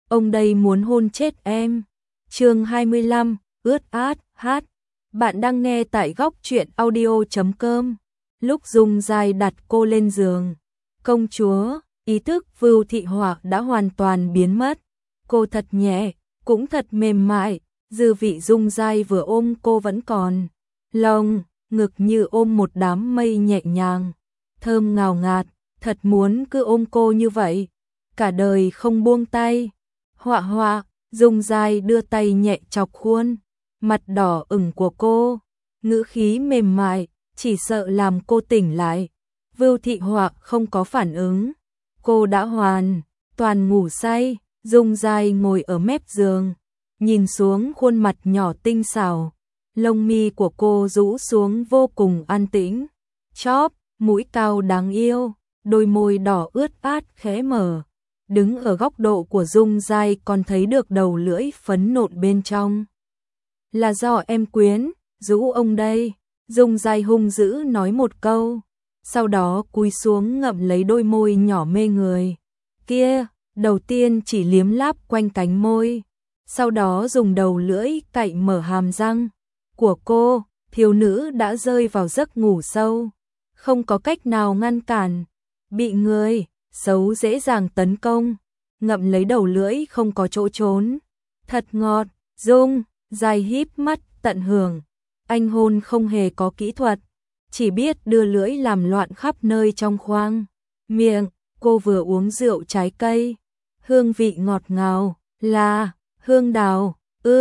ông đây muốn hôn chết em. Chương 25, ướt át, hát. Bạn đang nghe tại góc truyện audio.com. Lúc Dung Giai đặt cô lên giường, công chúa, ý thức Vưu Thị Họa đã hoàn toàn biến mất. Cô thật nhẹ, cũng thật mềm mại, dư vị Dung Giai vừa ôm cô vẫn còn. Lồng, ngực như ôm một đám mây nhẹ nhàng, thơm ngào ngạt, thật muốn cứ ôm cô như vậy, cả đời không buông tay. Họa Họa, Dung Giai đưa tay nhẹ chọc khuôn mặt đỏ ửng của cô, ngữ khí mềm mại, chỉ sợ làm cô tỉnh lại. Vưu Thị Họa không có phản ứng, cô đã hoàn toàn ngủ say. Dung Giai ngồi ở mép giường, nhìn xuống khuôn mặt nhỏ tinh xảo, lông mi của cô rũ xuống vô cùng an tĩnh, chóp, mũi cao đáng yêu, đôi môi đỏ ướt át khẽ mở. Đứng ở góc độ của Dung Giai còn thấy được đầu lưỡi phấn nộn bên trong. Là do em quyến rũ ông đây. Dung Giai hung dữ nói một câu, sau đó cúi xuống ngậm lấy đôi môi nhỏ mê người kia, đầu tiên chỉ liếm láp quanh cánh môi, sau đó dùng đầu lưỡi cạy mở hàm răng của cô. Thiếu nữ đã rơi vào giấc ngủ sâu, không có cách nào ngăn cản, bị người xấu dễ dàng tấn công, ngậm lấy đầu lưỡi không có chỗ trốn. Thật ngọt. Dung Giai híp mắt tận hưởng, anh hôn không hề có kỹ thuật, chỉ biết đưa lưỡi làm loạn khắp nơi trong khoang miệng. Cô vừa uống rượu trái cây, hương vị ngọt ngào, là hương đào.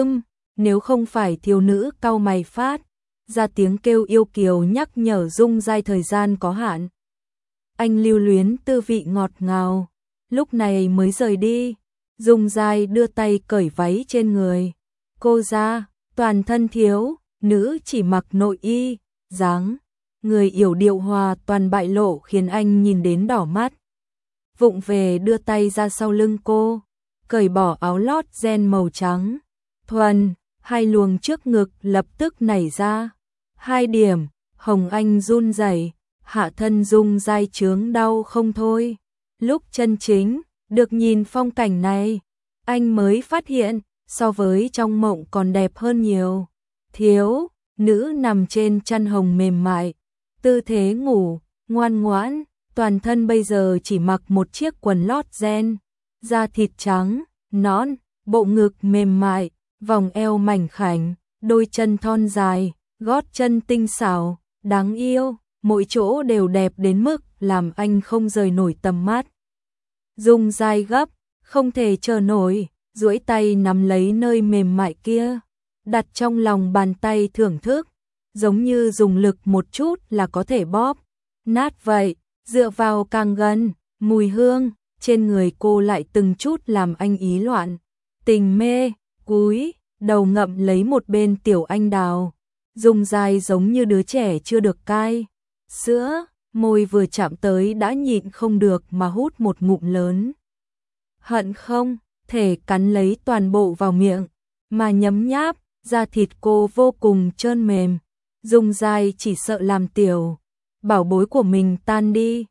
Nếu không phải thiếu nữ cau mày phát ra tiếng kêu yêu kiều nhắc nhở Dung Giai thời gian có hạn, anh lưu luyến tư vị ngọt ngào, lúc này mới rời đi. Dung Giai đưa tay cởi váy trên người cô ra, toàn thân thiếu nữ chỉ mặc nội y, dáng người yểu điệu hòa toàn bại lộ khiến anh nhìn đến đỏ mắt. Vụng về đưa tay ra sau lưng cô, cởi bỏ áo lót ren màu trắng thuần, hai luồng trước ngực lập tức nảy ra hai điểm hồng. Anh run rẩy, hạ thân Dung Giai chướng đau không thôi. Lúc chân chính được nhìn phong cảnh này, anh mới phát hiện so với trong mộng còn đẹp hơn nhiều. Thiếu nữ nằm trên chăn hồng mềm mại, tư thế ngủ ngoan ngoãn, toàn thân bây giờ chỉ mặc một chiếc quần lót ren, da thịt trắng nõn, bộ ngực mềm mại, vòng eo mảnh khảnh, đôi chân thon dài, gót chân tinh xảo, đáng yêu, mỗi chỗ đều đẹp đến mức làm anh không rời nổi tầm mắt. Dung Giai gấp không thể chờ nổi, duỗi tay nắm lấy nơi mềm mại kia, đặt trong lòng bàn tay thưởng thức, giống như dùng lực một chút là có thể bóp nát vậy. Dựa vào càng gần, mùi hương trên người cô lại từng chút làm anh ý loạn tình mê. Cúi đầu ngậm lấy một bên tiểu anh đào, Dung Giai giống như đứa trẻ chưa được cai sữa, môi vừa chạm tới đã nhịn không được mà hút một ngụm lớn, hận không thể cắn lấy toàn bộ vào miệng mà nhấm nháp. Da thịt cô vô cùng trơn mềm, Dung Giai chỉ sợ làm tiểu bảo bối của mình tan đi.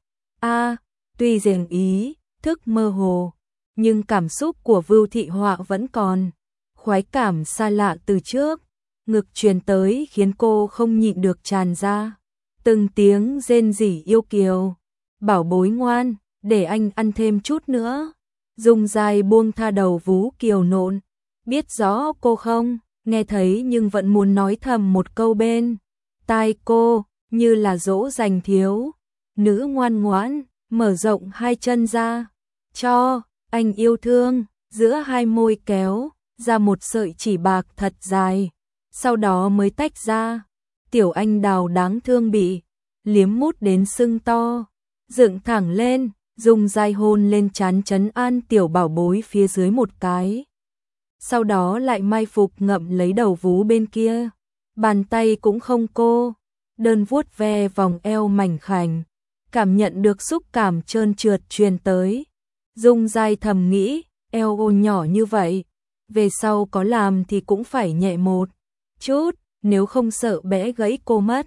Tuy rằng ý thức mơ hồ, nhưng cảm xúc của Vưu Thị Họa vẫn còn. Khoái cảm xa lạ từ trước ngực truyền tới khiến cô không nhịn được tràn ra từng tiếng rên rỉ yêu kiều. Bảo bối ngoan, để anh ăn thêm chút nữa. Dung Giai buông tha đầu vú kiều nộn, biết rõ cô không nghe thấy nhưng vẫn muốn nói thầm một câu bên tai cô, như là dỗ dành thiếu nữ ngoan ngoãn, mở rộng hai chân ra cho anh yêu thương. Giữa hai môi kéo ra một sợi chỉ bạc thật dài, sau đó mới tách ra. Tiểu anh đào đáng thương bị liếm mút đến sưng to, dựng thẳng lên. Dung Giai hôn lên trán trấn an tiểu bảo bối phía dưới một cái, sau đó lại mai phục ngậm lấy đầu vú bên kia, bàn tay cũng không cô đơn vuốt ve vòng eo mảnh khảnh, cảm nhận được xúc cảm trơn trượt truyền tới. Dung Giai thầm nghĩ, eo ô nhỏ như vậy, về sau có làm thì cũng phải nhẹ một chút, nếu không sợ bẽ gãy cô mất.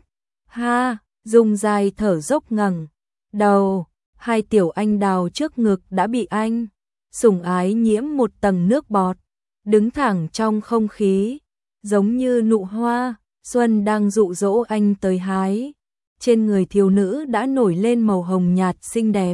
Dung Giai thở dốc ngẩng đầu, hai tiểu anh đào trước ngực đã bị anh sủng ái nhiễm một tầng nước bọt, đứng thẳng trong không khí, giống như nụ hoa xuân đang dụ dỗ anh tới hái. Trên người thiếu nữ đã nổi lên màu hồng nhạt xinh đẹp.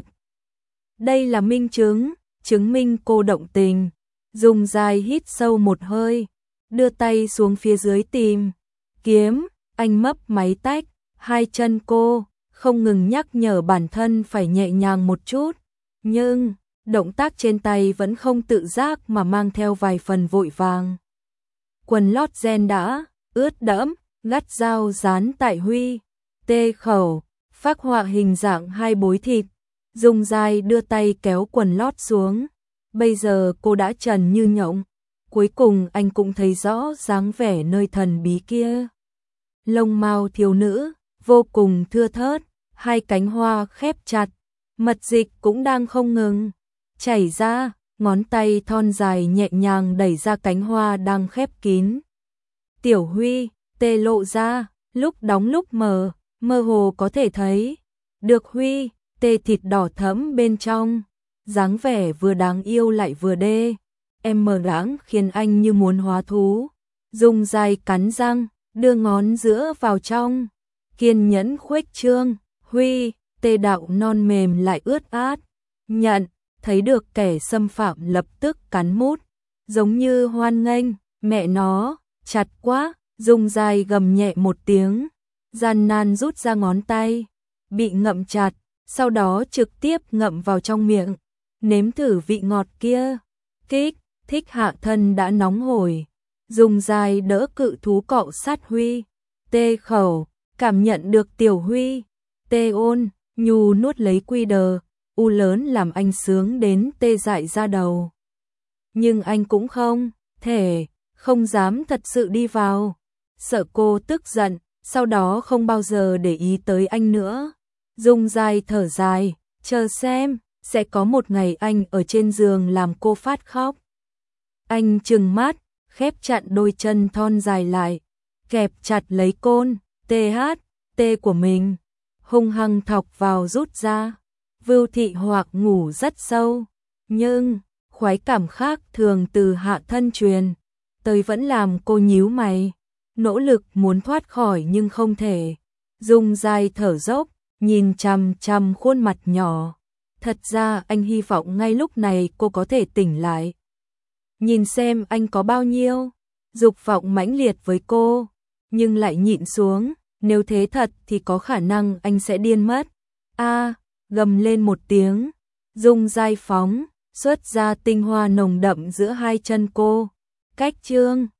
Đây là minh chứng, chứng minh cô động tình. Dung Giai hít sâu một hơi, đưa tay xuống phía dưới tìm kiếm, anh mấp máy tách, hai chân cô, không ngừng nhắc nhở bản thân phải nhẹ nhàng một chút, nhưng động tác trên tay vẫn không tự giác mà mang theo vài phần vội vàng. Quần lót ren đã ướt đẫm, gắt dao dán tại Huy tê khẩu, phác họa hình dạng hai bối thịt. Dung Giai đưa tay kéo quần lót xuống. Bây giờ cô đã trần như nhộng. Cuối cùng anh cũng thấy rõ dáng vẻ nơi thần bí kia. Lông mao thiếu nữ, vô cùng thưa thớt, hai cánh hoa khép chặt, mật dịch cũng đang không ngừng chảy ra, ngón tay thon dài nhẹ nhàng đẩy ra cánh hoa đang khép kín. Tiểu Huy tê lộ ra, lúc đóng lúc mở, mơ hồ có thể thấy được Huy tê thịt đỏ thẫm bên trong, dáng vẻ vừa đáng yêu lại vừa đê. Em mờ lãng khiến anh như muốn hóa thú. Dung Giai cắn răng, đưa ngón giữa vào trong, kiên nhẫn khuếch trương. Huy tê đạo non mềm lại ướt át, nhận thấy được kẻ xâm phạm lập tức cắn mút, giống như hoan nghênh. Mẹ nó, chặt quá. Dung Giai gầm nhẹ một tiếng, gian nan rút ra ngón tay bị ngậm chặt, sau đó trực tiếp ngậm vào trong miệng, nếm thử vị ngọt kia. Kích thích hạ thân đã nóng hổi. Dung Giai đỡ cự thú cọ sát Huy tê khẩu, cảm nhận được tiểu Huy tê ôn nhu nuốt lấy quy đờ u lớn làm anh sướng đến tê dại ra đầu. Nhưng anh cũng không thể, không dám thật sự đi vào, sợ cô tức giận, sau đó không bao giờ để ý tới anh nữa. Dung Giai thở dài, chờ xem, sẽ có một ngày anh ở trên giường làm cô phát khóc. Anh trừng mắt, khép chặt đôi chân thon dài lại, kẹp chặt lấy côn THT của mình, hung hăng thọc vào rút ra. Vưu Thị hoặc ngủ rất sâu, nhưng khoái cảm khác thường từ hạ thân truyền tới vẫn làm cô nhíu mày, nỗ lực muốn thoát khỏi nhưng không thể. Dung Giai thở dốc, nhìn chằm chằm khuôn mặt nhỏ. Thật ra anh hy vọng ngay lúc này cô có thể tỉnh lại, nhìn xem anh có bao nhiêu dục vọng mãnh liệt với cô, nhưng lại nhịn xuống, nếu thế thật thì có khả năng anh sẽ điên mất. A, gầm lên một tiếng, Dung Giai phóng xuất ra tinh hoa nồng đậm giữa hai chân cô, cách trương